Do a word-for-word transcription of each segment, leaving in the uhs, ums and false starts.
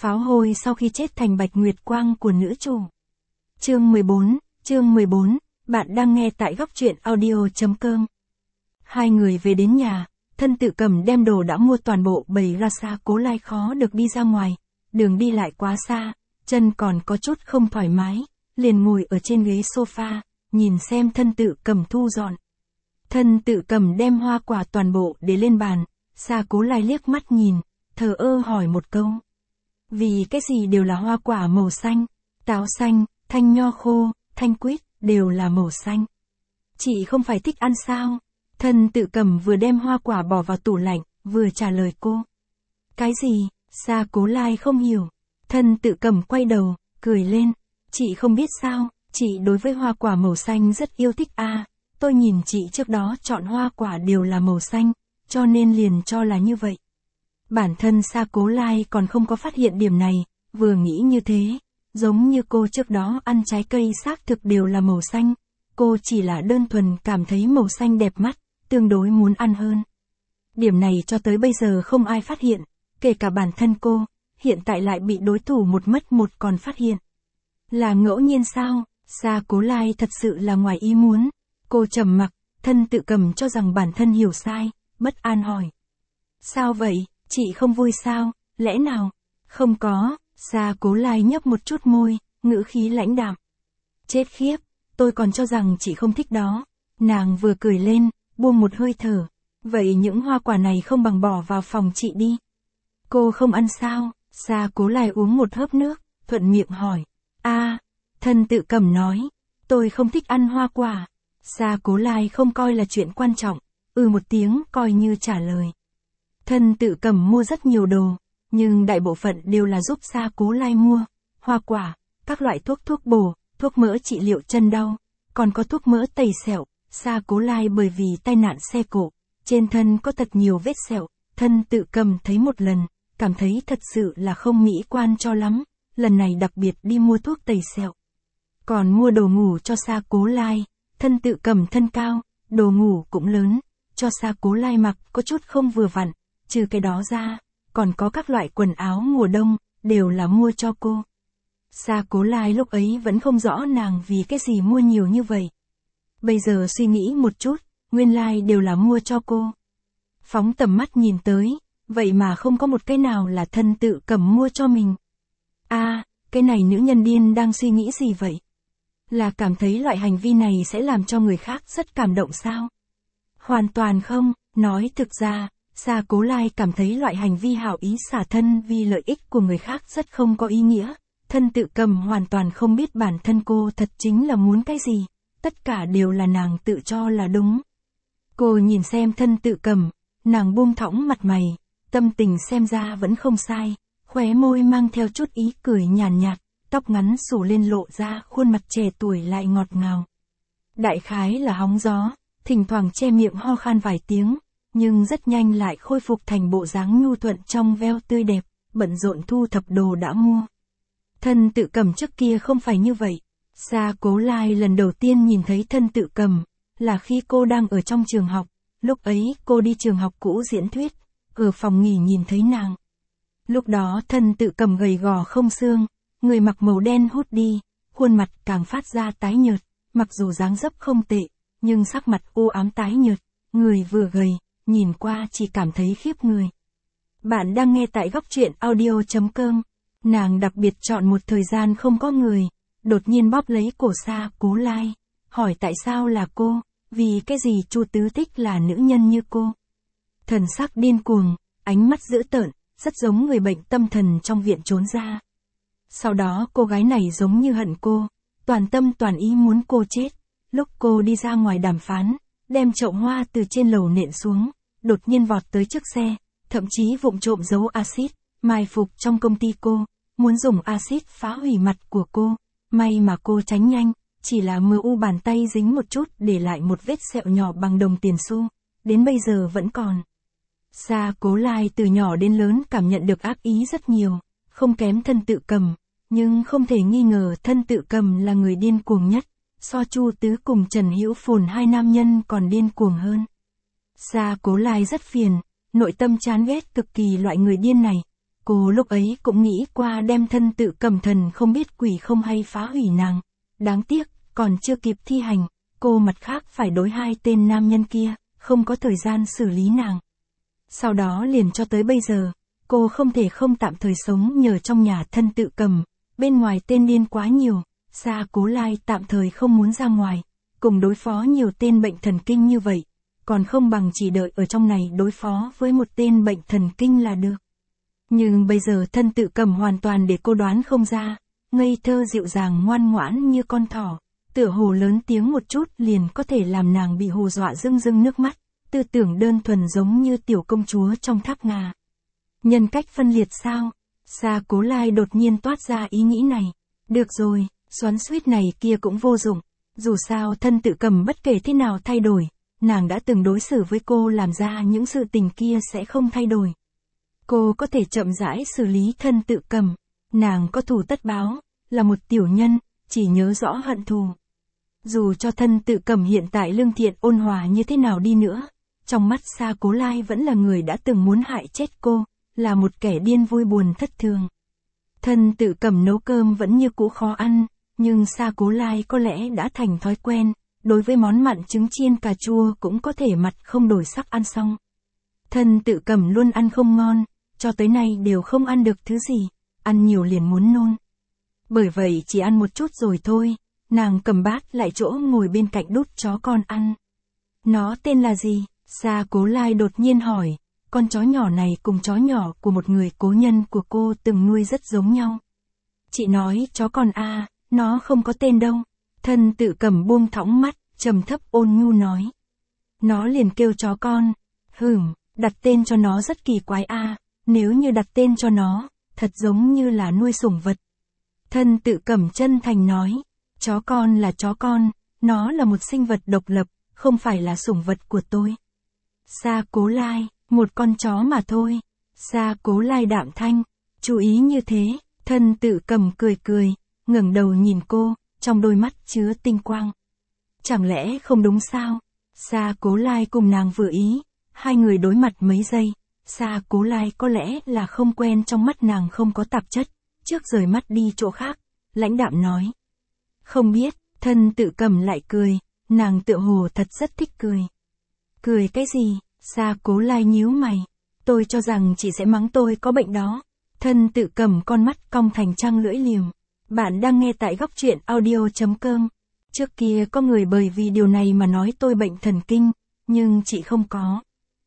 Pháo hôi sau khi chết thành bạch nguyệt quang của nữ chủ. Chương mười bốn, chương mười bốn, bạn đang nghe tại góc truyện audio.com. Hai người về đến nhà, Thân Tự Cầm đem đồ đã mua toàn bộ bày ra xa Cố Lai khó được đi ra ngoài, đường đi lại quá xa, chân còn có chút không thoải mái, liền ngồi ở trên ghế sofa, nhìn xem Thân Tự Cầm thu dọn. Thân Tự Cầm đem hoa quả toàn bộ để lên bàn, Sa Cố Lai liếc mắt nhìn, thờ ơ hỏi một câu. Vì cái gì đều là hoa quả màu xanh, táo xanh, thanh nho khô, thanh quýt, đều là màu xanh. Chị không phải thích ăn sao? Thân Tự Cầm vừa đem hoa quả bỏ vào tủ lạnh, vừa trả lời cô. Cái gì? Sa Cố Lai không hiểu. Thân Tự Cầm quay đầu, cười lên. Chị không biết sao, chị đối với hoa quả màu xanh rất yêu thích à, tôi nhìn chị trước đó chọn hoa quả đều là màu xanh, cho nên liền cho là như vậy. Bản thân Sa Cố Lai còn không có phát hiện điểm này, vừa nghĩ như thế, giống như cô trước đó ăn trái cây xác thực đều là màu xanh, cô chỉ là đơn thuần cảm thấy màu xanh đẹp mắt, tương đối muốn ăn hơn. Điểm này cho tới bây giờ không ai phát hiện, kể cả bản thân cô, hiện tại lại bị đối thủ một mất một còn phát hiện. Là ngẫu nhiên sao? Sa Cố Lai thật sự là ngoài ý muốn. Cô trầm mặc, Thân Tự Cầm cho rằng bản thân hiểu sai, bất an hỏi. Sao vậy, chị không vui sao, lẽ nào? Không có, Sa Cố Lai nhấp một chút môi, ngữ khí lãnh đạm. Chết khiếp, tôi còn cho rằng chị không thích đó. Nàng vừa cười lên, buông một hơi thở. Vậy những hoa quả này không bằng bỏ vào phòng chị đi. Cô không ăn sao? Sa Cố Lai uống một hớp nước, thuận miệng hỏi. A, Thân Tự Cầm nói, tôi không thích ăn hoa quả. Sa Cố Lai không coi là chuyện quan trọng, ừ một tiếng coi như trả lời. Thân Tự Cầm mua rất nhiều đồ, nhưng đại bộ phận đều là giúp Sa Cố Lai mua. Hoa quả, các loại thuốc thuốc bổ, thuốc mỡ trị liệu chân đau, còn có thuốc mỡ tẩy sẹo. Sa Cố Lai bởi vì tai nạn xe cộ, trên thân có thật nhiều vết sẹo, Thân Tự Cầm thấy một lần, cảm thấy thật sự là không mỹ quan cho lắm, lần này đặc biệt đi mua thuốc tẩy sẹo. Còn mua đồ ngủ cho Sa Cố Lai, Thân Tự Cầm thân cao, đồ ngủ cũng lớn, cho Sa Cố Lai mặc có chút không vừa vặn, trừ cái đó ra, còn có các loại quần áo mùa đông, đều là mua cho cô. Sa Cố Lai lúc ấy vẫn không rõ nàng vì cái gì mua nhiều như vậy. Bây giờ suy nghĩ một chút, nguyên lai đều là mua cho cô. Phóng tầm mắt nhìn tới, vậy mà không có một cái nào là Thân Tự Cầm mua cho mình. A, cái này nữ nhân điên đang suy nghĩ gì vậy? Là cảm thấy loại hành vi này sẽ làm cho người khác rất cảm động sao? Hoàn toàn không, nói thực ra, Sa Cố Lai cảm thấy loại hành vi hảo ý xả thân vì lợi ích của người khác rất không có ý nghĩa. Thân Tự Cầm hoàn toàn không biết bản thân cô thật chính là muốn cái gì, tất cả đều là nàng tự cho là đúng. Cô nhìn xem Thân Tự Cầm, nàng buông thõng mặt mày, tâm tình xem ra vẫn không sai, khóe môi mang theo chút ý cười nhàn nhạt, tóc ngắn xù lên lộ ra khuôn mặt trẻ tuổi lại ngọt ngào. Đại khái là hóng gió, thỉnh thoảng che miệng ho khan vài tiếng, nhưng rất nhanh lại khôi phục thành bộ dáng nhu thuận trong veo tươi đẹp, bận rộn thu thập đồ đã mua. Thân Tự Cầm trước kia không phải như vậy. Sa Cố Lai lần đầu tiên nhìn thấy Thân Tự Cầm, là khi cô đang ở trong trường học, lúc ấy cô đi trường học cũ diễn thuyết, ở phòng nghỉ nhìn thấy nàng. Lúc đó Thân Tự Cầm gầy gò không xương, người mặc màu đen hút đi, khuôn mặt càng phát ra tái nhợt, mặc dù dáng dấp không tệ, nhưng sắc mặt u ám tái nhợt, người vừa gầy, nhìn qua chỉ cảm thấy khiếp người. Bạn đang nghe tại góc truyện audio.com, nàng đặc biệt chọn một thời gian không có người, đột nhiên bóp lấy cổ Sa Cố Lai, hỏi tại sao là cô, vì cái gì Chu Tứ thích là nữ nhân như cô. Thần sắc điên cuồng, ánh mắt dữ tợn, rất giống người bệnh tâm thần trong viện trốn ra. Sau đó cô gái này giống như hận cô, toàn tâm toàn ý muốn cô chết. Lúc cô đi ra ngoài đàm phán, đem chậu hoa từ trên lầu nện xuống, đột nhiên vọt tới trước xe, thậm chí vụng trộm giấu axit, mai phục trong công ty cô, muốn dùng axit phá hủy mặt của cô. May mà cô tránh nhanh, chỉ là mờ u bàn tay dính một chút để lại một vết sẹo nhỏ bằng đồng tiền xu, đến bây giờ vẫn còn. Sa Cố Lai từ nhỏ đến lớn cảm nhận được ác ý rất nhiều, không kém Thân Tự Cầm, nhưng không thể nghi ngờ Thân Tự Cầm là người điên cuồng nhất, so Chu Tứ cùng Trần Hữu Phồn hai nam nhân còn điên cuồng hơn. Sa Cố Lai rất phiền, nội tâm chán ghét cực kỳ loại người điên này, Cô lúc ấy cũng nghĩ qua đem thân tự cầm thần không biết quỷ không hay phá hủy nàng. Đáng tiếc, còn chưa kịp thi hành, cô mặt khác phải đối hai tên nam nhân kia, không có thời gian xử lý nàng. Sau đó liền cho tới bây giờ, cô không thể không tạm thời sống nhờ trong nhà thân tự cầm, bên ngoài tên điên quá nhiều, Sa Cố Lai tạm thời không muốn ra ngoài, cùng đối phó nhiều tên bệnh thần kinh như vậy, còn không bằng chỉ đợi ở trong này đối phó với một tên bệnh thần kinh là được. Nhưng bây giờ thân tự cầm hoàn toàn để cô đoán không ra, ngây thơ dịu dàng ngoan ngoãn như con thỏ, tựa hồ lớn tiếng một chút liền có thể làm nàng bị hù dọa rưng rưng nước mắt, tư tưởng đơn thuần giống như tiểu công chúa trong tháp ngà. Nhân cách phân liệt sao? Sa Cố Lai đột nhiên toát ra ý nghĩ này. Được rồi, xoắn xuýt này kia cũng vô dụng, dù sao thân tự cầm bất kể thế nào thay đổi, nàng đã từng đối xử với cô làm ra những sự tình kia sẽ không thay đổi. Cô có thể chậm rãi xử lý thân tự cầm, nàng có thù tất báo, là một tiểu nhân, chỉ nhớ rõ hận thù. Dù cho thân tự cầm hiện tại lương thiện ôn hòa như thế nào đi nữa, trong mắt Sa Cố Lai vẫn là người đã từng muốn hại chết cô, là một kẻ điên vui buồn thất thường. Thân tự cầm nấu cơm vẫn như cũ khó ăn, nhưng Sa Cố Lai có lẽ đã thành thói quen, đối với món mặn trứng chiên cà chua cũng có thể mặt không đổi sắc ăn xong. Thân tự cầm luôn ăn không ngon, cho tới nay đều không ăn được thứ gì, ăn nhiều liền muốn nôn. Bởi vậy chỉ ăn một chút rồi thôi, nàng cầm bát lại chỗ ngồi bên cạnh đút chó con ăn. Nó tên là gì? Sa Cố Lai đột nhiên hỏi, con chó nhỏ này cùng chó nhỏ của một người cố nhân của cô từng nuôi rất giống nhau. Chị nói chó con a, à, nó không có tên đâu. Thân tự cầm buông thõng mắt, trầm thấp ôn nhu nói. Nó liền kêu chó con. Hửm, đặt tên cho nó rất kỳ quái a, à, nếu như đặt tên cho nó, thật giống như là nuôi sủng vật. Thân tự cầm chân thành nói, chó con là chó con, nó là một sinh vật độc lập, không phải là sủng vật của tôi. Sa Cố Lai, một con chó mà thôi. Sa Cố Lai đạm thanh, chú ý như thế, thân tự cầm cười cười, ngẩng đầu nhìn cô, trong đôi mắt chứa tinh quang. Chẳng lẽ không đúng sao? Sa Cố Lai cùng nàng vừa ý, hai người đối mặt mấy giây, Sa Cố Lai có lẽ là không quen trong mắt nàng không có tạp chất, trước rời mắt đi chỗ khác, lãnh đạm nói. Không biết, thân tự cầm lại cười, nàng tựa hồ thật rất thích cười. Cười cái gì? Sa Cố Lai nhíu mày, tôi cho rằng chị sẽ mắng tôi có bệnh đó. Thân tự cầm con mắt cong thành trăng lưỡi liềm. Bạn đang nghe tại góc truyện audio chấm com. Trước kia có người bởi vì điều này mà nói tôi bệnh thần kinh, nhưng chị không có.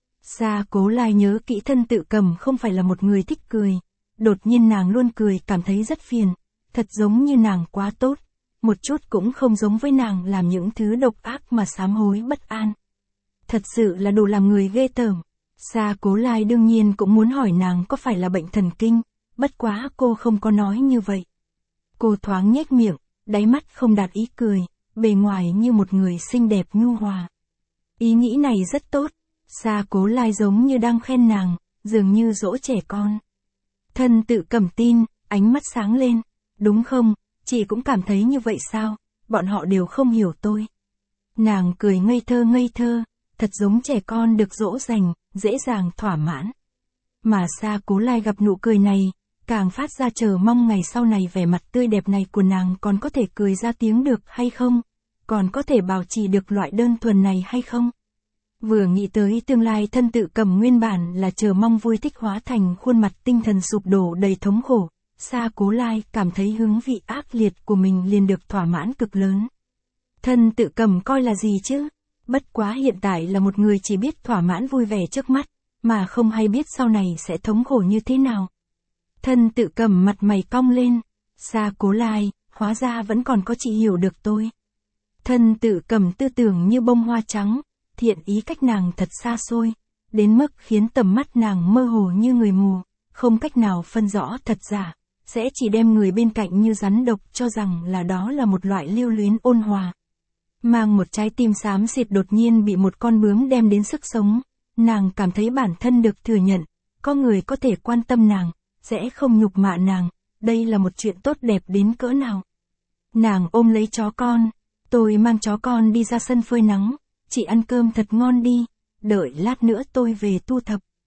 Sa Cố Lai nhớ kỹ thân tự cầm không phải là một người thích cười. Đột nhiên nàng luôn cười cảm thấy rất phiền, thật giống như nàng quá tốt, một chút cũng không giống với nàng làm những thứ độc ác mà sám hối bất an. Thật sự là đủ làm người ghê tởm. Sa Cố Lai đương nhiên cũng muốn hỏi nàng có phải là bệnh thần kinh, bất quá cô không có nói như vậy. Cô thoáng nhếch miệng, đáy mắt không đạt ý cười, bề ngoài như một người xinh đẹp nhu hòa. Ý nghĩ này rất tốt, Sa Cố Lai giống như đang khen nàng, dường như dỗ trẻ con. Thân tự cầm tin, ánh mắt sáng lên, đúng không, chị cũng cảm thấy như vậy sao, bọn họ đều không hiểu tôi. Nàng cười ngây thơ ngây thơ, thật giống trẻ con được dỗ dành, dễ dàng thỏa mãn. Mà Sa Cố Lai gặp nụ cười này, càng phát ra chờ mong ngày sau này vẻ mặt tươi đẹp này của nàng còn có thể cười ra tiếng được hay không, còn có thể bảo trì được loại đơn thuần này hay không. Vừa nghĩ tới tương lai thân tự cầm nguyên bản là chờ mong vui thích hóa thành khuôn mặt tinh thần sụp đổ đầy thống khổ, Sa Cố Lai cảm thấy hứng vị ác liệt của mình liền được thỏa mãn cực lớn. Thân tự cầm coi là gì chứ? Bất quá hiện tại là một người chỉ biết thỏa mãn vui vẻ trước mắt, mà không hay biết sau này sẽ thống khổ như thế nào. Thân tự cầm mặt mày cong lên, Sa Cố Lai, hóa ra vẫn còn có chị hiểu được tôi. Thân tự cầm tư tưởng như bông hoa trắng, thiện ý cách nàng thật xa xôi, đến mức khiến tầm mắt nàng mơ hồ như người mù, không cách nào phân rõ thật giả, sẽ chỉ đem người bên cạnh như rắn độc cho rằng là đó là một loại lưu luyến ôn hòa. Mang một trái tim xám xịt đột nhiên bị một con bướm đem đến sức sống, nàng cảm thấy bản thân được thừa nhận, có người có thể quan tâm nàng, sẽ không nhục mạ nàng, đây là một chuyện tốt đẹp đến cỡ nào. Nàng ôm lấy chó con, tôi mang chó con đi ra sân phơi nắng, chị ăn cơm thật ngon đi, đợi lát nữa tôi về thu thập.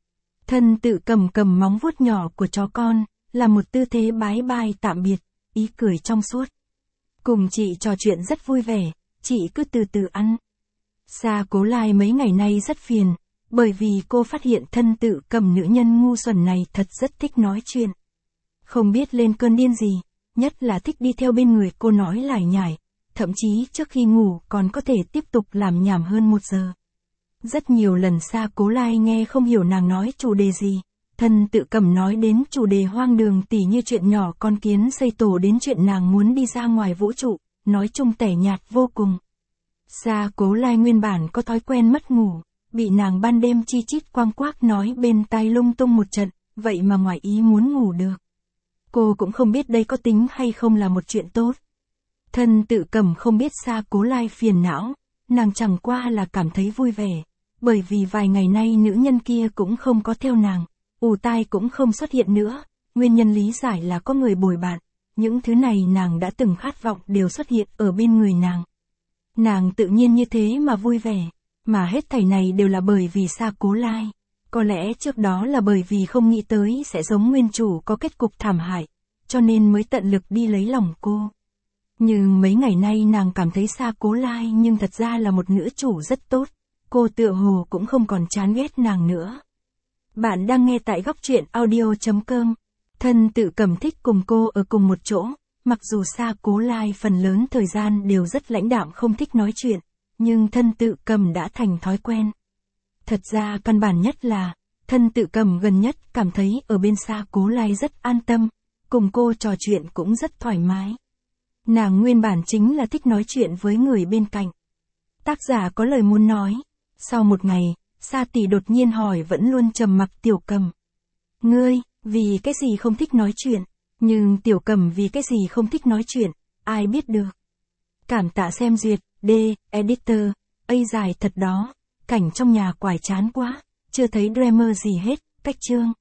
Thân tự cầm cầm móng vuốt nhỏ của chó con, là một tư thế bái bai tạm biệt, ý cười trong suốt. Cùng chị trò chuyện rất vui vẻ, chị cứ từ từ ăn. Sa Cố Lai mấy ngày nay rất phiền, bởi vì cô phát hiện thân tự cầm nữ nhân ngu xuẩn này thật rất thích nói chuyện. Không biết lên cơn điên gì, nhất là thích đi theo bên người cô nói lải nhải, thậm chí trước khi ngủ còn có thể tiếp tục làm nhảm hơn một giờ. Rất nhiều lần Sa Cố Lai nghe không hiểu nàng nói chủ đề gì, thân tự cầm nói đến chủ đề hoang đường tỉ như chuyện nhỏ con kiến xây tổ đến chuyện nàng muốn đi ra ngoài vũ trụ, nói chung tẻ nhạt vô cùng. Sa Cố Lai nguyên bản có thói quen mất ngủ, bị nàng ban đêm chi chít quang quác nói bên tai lung tung một trận, vậy mà ngoài ý muốn ngủ được. Cô cũng không biết đây có tính hay không là một chuyện tốt. Thân tự cầm không biết Sa Cố Lai phiền não, nàng chẳng qua là cảm thấy vui vẻ, bởi vì vài ngày nay nữ nhân kia cũng không có theo nàng, ù tai cũng không xuất hiện nữa, nguyên nhân lý giải là có người bồi bạn, những thứ này nàng đã từng khát vọng đều xuất hiện ở bên người nàng. Nàng tự nhiên như thế mà vui vẻ, mà hết thảy này đều là bởi vì Sa Cố Lai. Có lẽ trước đó là bởi vì không nghĩ tới sẽ giống nguyên chủ có kết cục thảm hại, cho nên mới tận lực đi lấy lòng cô. Nhưng mấy ngày nay nàng cảm thấy Sa Cố Lai nhưng thật ra là một nữ chủ rất tốt, cô tựa hồ cũng không còn chán ghét nàng nữa. Bạn đang nghe tại góc truyện audio chấm com. Thân tự cầm thích cùng cô ở cùng một chỗ, mặc dù Sa Cố Lai phần lớn thời gian đều rất lãnh đạm không thích nói chuyện, nhưng thân tự cầm đã thành thói quen. Thật ra căn bản nhất là, thân tự cầm gần nhất cảm thấy ở bên Sa Cố Lai rất an tâm, cùng cô trò chuyện cũng rất thoải mái. Nàng nguyên bản chính là thích nói chuyện với người bên cạnh. Tác giả có lời muốn nói. Sau một ngày, Sa tỷ đột nhiên hỏi vẫn luôn trầm mặc Tiểu Cầm. Ngươi, vì cái gì không thích nói chuyện? Nhưng Tiểu Cầm vì cái gì không thích nói chuyện, ai biết được. Cảm tạ xem duyệt, D, editor, A dài thật đó, cảnh trong nhà quải chán quá, chưa thấy drama gì hết, cách chương.